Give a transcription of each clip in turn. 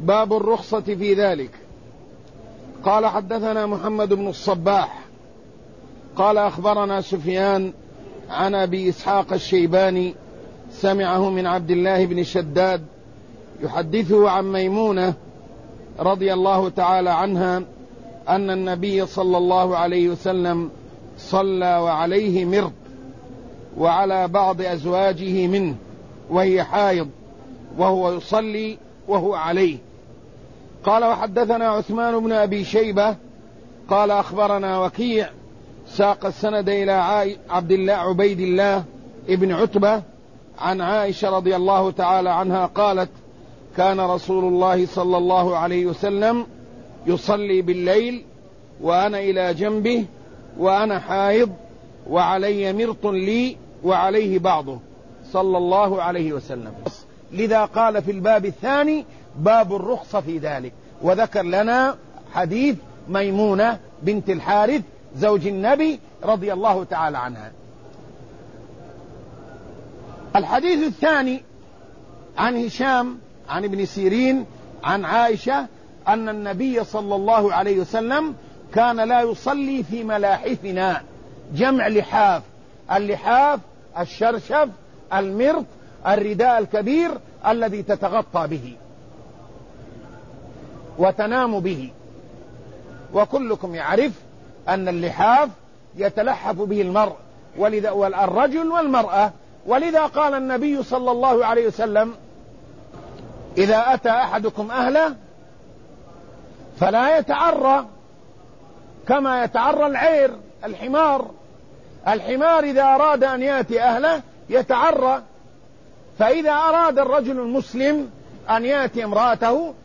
باب الرخصة في ذلك. قال حدثنا محمد بن الصباح قال أخبرنا سفيان عن أبي إسحاق الشيباني سمعه من عبد الله بن شداد يحدثه عن ميمونة رضي الله تعالى عنها أن النبي صلى الله عليه وسلم صلى وعليه مرض وعلى بعض أزواجه منه وهي حائض وهو يصلي وهو عليه. قال وحدثنا عثمان بن أبي شيبة قال أخبرنا وكيع ساق السند إلى عبيد الله ابن عتبة عن عائشة رضي الله تعالى عنها قالت كان رسول الله صلى الله عليه وسلم يصلي بالليل وأنا إلى جنبه وأنا حائض وعلي مرط لي وعليه بعضه صلى الله عليه وسلم. لذا قال في الباب الثاني باب الرخصة في ذلك، وذكر لنا حديث ميمونة بنت الحارث زوج النبي رضي الله تعالى عنها. الحديث الثاني عن هشام عن ابن سيرين عن عائشة أن النبي صلى الله عليه وسلم كان لا يصلي في ملاحفنا، جمع لحاف، اللحاف الشرشف المرط الرداء الكبير الذي تتغطى به وتنام به، وكلكم يعرف أن اللحاف يتلحف به المرء والرجل والمرأة، ولذا قال النبي صلى الله عليه وسلم إذا أتى أحدكم أهله فلا يتعرى كما يتعرى العير الحمار إذا أراد أن يأتي أهله يتعرى، فإذا أراد الرجل المسلم أن يأتي امرأته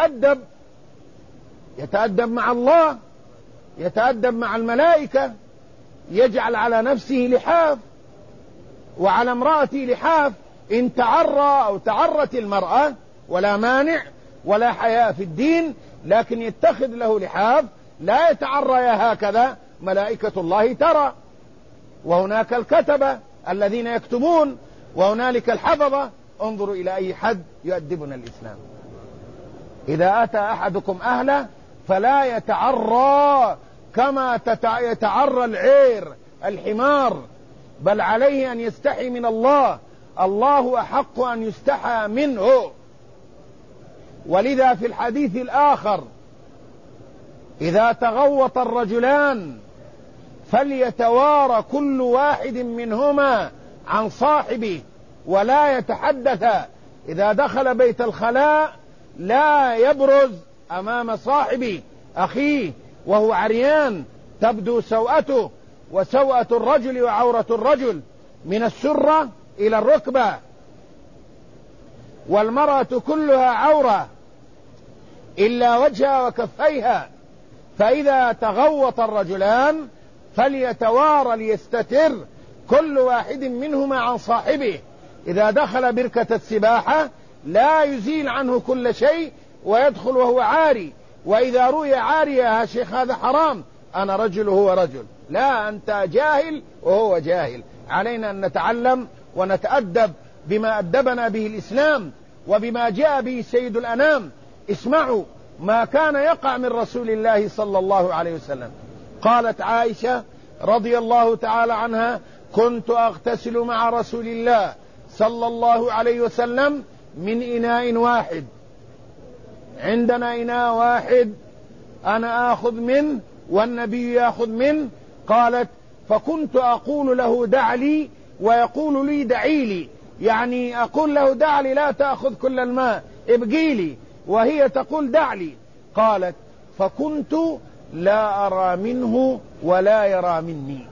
يتأدب مع الله، يتأدب مع الملائكة، يجعل على نفسه لحاف وعلى امرأته لحاف. إن تعرى أو تعرت المرأة ولا مانع ولا حياء في الدين، لكن يتخذ له لحاف لا يتعرى هكذا، ملائكة الله ترى، وهناك الكتبة الذين يكتبون، وهنالك الحفظة. انظروا إلى أي حد يؤدبنا الإسلام. إذا أتى أحدكم أهله فلا يتعرى كما يتعرى العير الحمار، بل عليه أن يستحي من الله، الله أحق أن يستحى منه. ولذا في الحديث الآخر إذا تغوط الرجلان فليتوارى كل واحد منهما عن صاحبه ولا يتحدث، إذا دخل بيت الخلاء لا يبرز أمام صاحبه أخيه وهو عريان تبدو سوءته، وسوءة الرجل وعورة الرجل من السرة إلى الركبة، والمرأة كلها عورة إلا وجهها وكفيها. فإذا تغوط الرجلان فليتوارى ليستتر كل واحد منهما عن صاحبه. إذا دخل بركة السباحة لا يزيل عنه كل شيء ويدخل وهو عاري، وإذا رؤي عارية يا شيخ هذا حرام، أنا رجل وهو رجل، لا أنت جاهل وهو جاهل. علينا أن نتعلم ونتأدب بما أدبنا به الإسلام وبما جاء به سيد الأنام. اسمعوا ما كان يقع من رسول الله صلى الله عليه وسلم. قالت عائشة رضي الله تعالى عنها كنت أغتسل مع رسول الله صلى الله عليه وسلم من إناء واحد، عندنا إناء واحد أنا آخذ منه والنبي يأخذ منه. قالت فكنت أقول له دع لي ويقول لي دعي لي، يعني أقول له دع لي لا تأخذ كل الماء ابقي لي، وهي تقول دع لي. قالت فكنت لا أرى منه ولا يرى مني،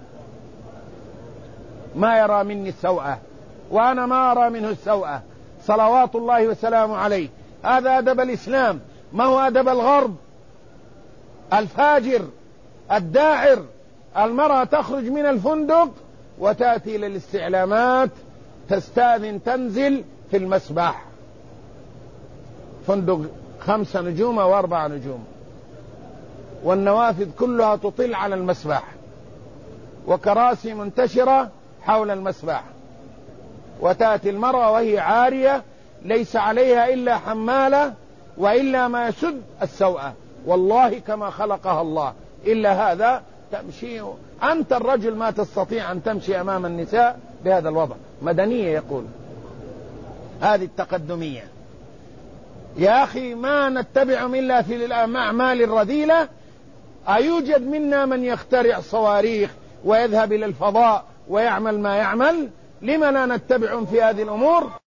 ما يرى مني السوءة وأنا ما أرى منه السوءة صلوات الله وسلامه عليه. هذا أدب الإسلام، ما هو أدب الغرب الفاجر الداعر. المرأة تخرج من الفندق وتأتي إلى الاستعلامات تستأذن تنزل في المسبح، فندق 5 نجوم أو 4 نجوم، والنوافذ كلها تطل على المسبح، وكراسي منتشرة حول المسبح، وتأتي المرأة وهي عارية ليس عليها إلا حمالة وإلا ما يسد السوءة، والله كما خلقها الله. إلا هذا تمشي أنت الرجل ما تستطيع أن تمشي أمام النساء بهذا الوضع. مدنية يقول، هذه التقدمية. يا أخي ما نتبع إلا في الأعمال الرذيلة. أيوجد منا من يخترع صواريخ ويذهب إلى الفضاء ويعمل ما يعمل؟ لما لا نتبع في هذه الأمور؟